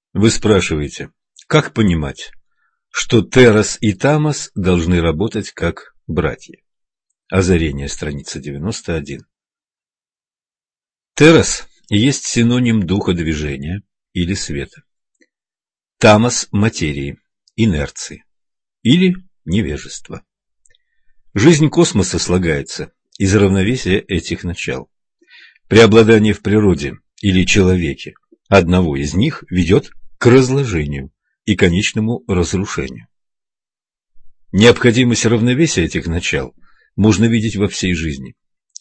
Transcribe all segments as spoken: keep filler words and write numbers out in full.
Вы спрашиваете, как понимать, что Терос и Тамос должны работать как братья? Озарение, страница девяносто один. Терос есть синоним духа движения или света. Тамос – материи, инерции или невежества. Жизнь космоса слагается из равновесия этих начал. Преобладание в природе или человеке одного из них ведет к разложению и конечному разрушению. Необходимость равновесия этих начал можно видеть во всей жизни.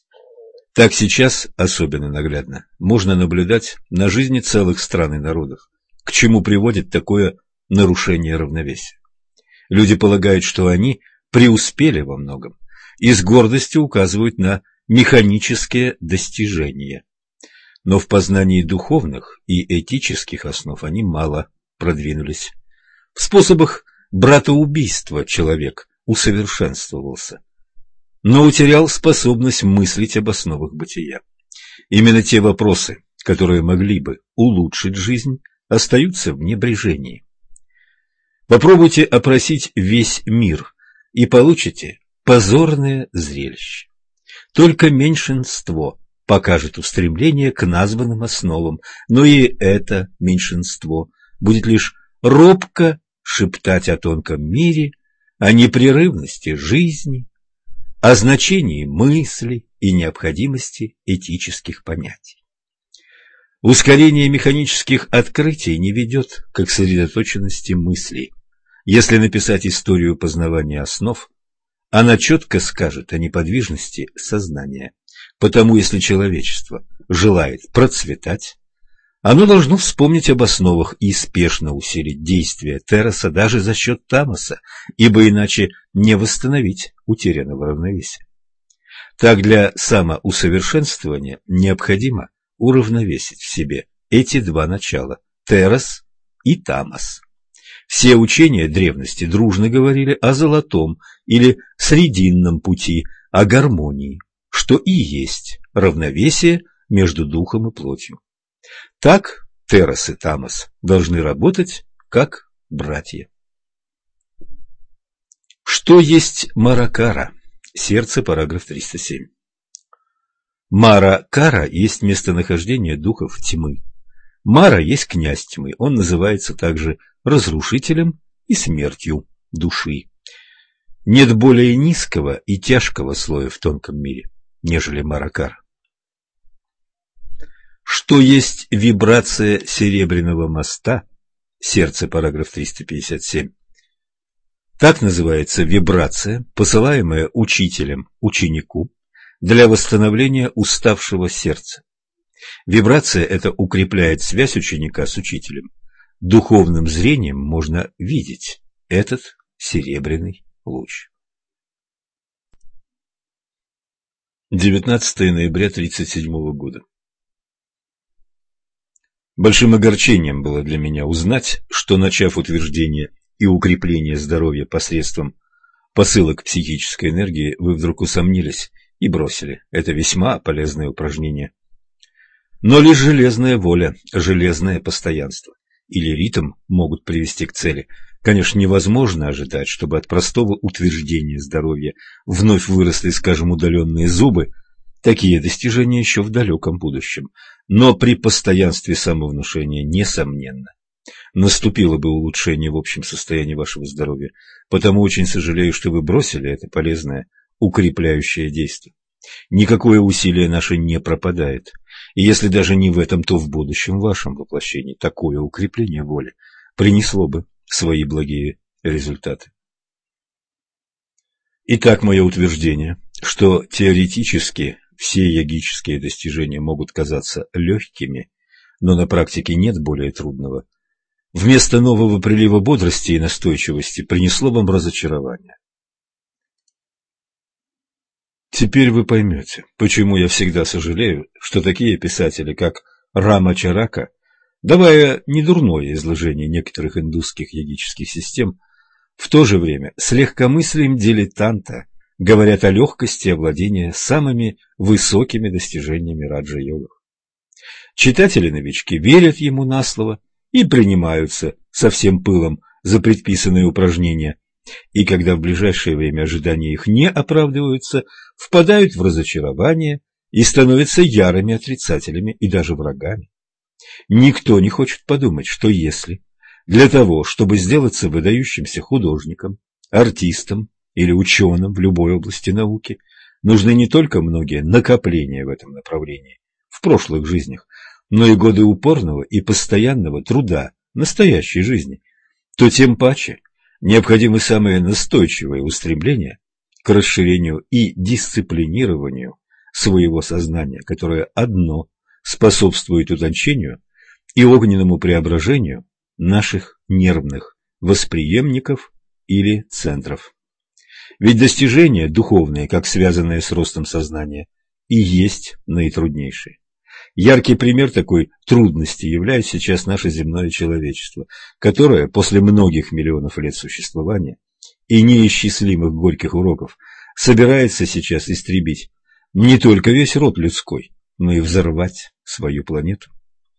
Так сейчас, особенно наглядно, можно наблюдать на жизни целых стран и народов, к чему приводит такое нарушение равновесия. Люди полагают, что они преуспели во многом, и с гордостью указывают на механические достижения. Но в познании духовных и этических основ они мало продвинулись. В способах братоубийства человек усовершенствовался, но утерял способность мыслить об основах бытия. Именно те вопросы, которые могли бы улучшить жизнь, остаются в небрежении. Попробуйте опросить весь мир и получите позорное зрелище. Только меньшинство покажет устремление к названным основам, но и это меньшинство будет лишь робко шептать о тонком мире, о непрерывности жизни, о значении мысли и необходимости этических понятий. Ускорение механических открытий не ведет к сосредоточенности мыслей. Если написать историю познавания основ, она четко скажет о неподвижности сознания. Потому если человечество желает процветать, оно должно вспомнить об основах и спешно усилить действия Тероса даже за счет Тамоса, ибо иначе не восстановить утерянного равновесия. Так для самоусовершенствования необходимо уравновесить в себе эти два начала – Терос и Тамос. Все учения древности дружно говорили о золотом или срединном пути, о гармонии, что и есть равновесие между духом и плотью. Так Терос и Тамос должны работать как братья. Что есть Маракара? Сердце, параграф триста семь. Маракара есть местонахождение духов тьмы. Мара есть князь тьмы, он называется также разрушителем и смертью души. Нет более низкого и тяжкого слоя в тонком мире, нежели Маракара. Что есть вибрация серебряного моста? Сердце, параграф триста пятьдесят семь. Так называется вибрация, посылаемая учителем ученику для восстановления уставшего сердца. Вибрация эта укрепляет связь ученика с учителем. Духовным зрением можно видеть этот серебряный луч. девятнадцатое ноября тридцать седьмого года. Большим огорчением было для меня узнать, что, начав утверждение и укрепление здоровья посредством посылок психической энергии, вы вдруг усомнились и бросили это весьма полезное упражнение. Но лишь железная воля, железное постоянство или ритм могут привести к цели. Конечно, невозможно ожидать, чтобы от простого утверждения здоровья вновь выросли, скажем, удаленные зубы. Такие достижения еще в далеком будущем. Но при постоянстве самовнушения, несомненно, наступило бы улучшение в общем состоянии вашего здоровья. Потому очень сожалею, что вы бросили это полезное, укрепляющее действие. Никакое усилие наше не пропадает. И если даже не в этом, то в будущем вашем воплощении такое укрепление воли принесло бы свои благие результаты. Итак, мое утверждение, что теоретически все йогические достижения могут казаться легкими, но на практике нет более трудного, вместо нового прилива бодрости и настойчивости принесло вам разочарование. Теперь вы поймете, почему я всегда сожалею, что такие писатели, как Рамачарака, давая недурное изложение некоторых индусских йогических систем, в то же время с легкомыслием дилетанта говорят о легкости овладения самыми высокими достижениями раджа-йогов. Читатели-новички верят ему на слово и принимаются со всем пылом за предписанные упражнения, и когда в ближайшее время ожидания их не оправдываются, впадают в разочарование и становятся ярыми отрицателями и даже врагами. Никто не хочет подумать, что если для того, чтобы сделаться выдающимся художником, артистом или ученым в любой области науки, нужны не только многие накопления в этом направлении в прошлых жизнях, но и годы упорного и постоянного труда настоящей жизни, то тем паче необходимы самые настойчивые устремления к расширению и дисциплинированию своего сознания, которое одно способствует утончению и огненному преображению наших нервных восприемников или центров. Ведь достижения духовные, как связанные с ростом сознания, и есть наитруднейшие. Яркий пример такой трудности является сейчас наше земное человечество, которое после многих миллионов лет существования и неисчислимых горьких уроков собирается сейчас истребить не только весь род людской, но и взорвать свою планету.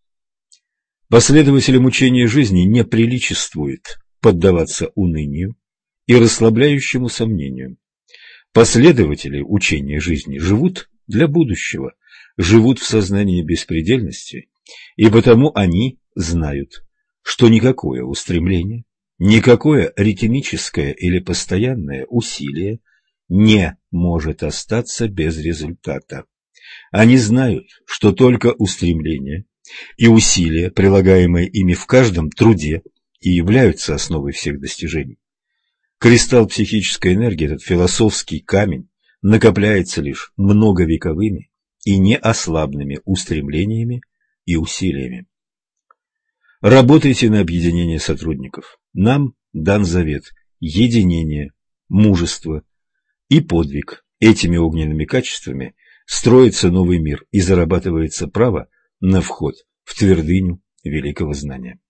Последователям учения жизни не приличествует поддаваться унынию и расслабляющему сомнению. Последователи учения жизни живут для будущего, живут в сознании беспредельности, и потому они знают, что никакое устремление, никакое ритмическое или постоянное усилие не может остаться без результата. Они знают, что только устремление и усилия, прилагаемые ими в каждом труде, и являются основой всех достижений. Кристалл психической энергии, этот философский камень, накопляется лишь многовековыми и неослабными устремлениями и усилиями. Работайте на объединение сотрудников. Нам дан завет единение, мужество и подвиг. Этими огненными качествами строится новый мир и зарабатывается право на вход в твердыню великого знания.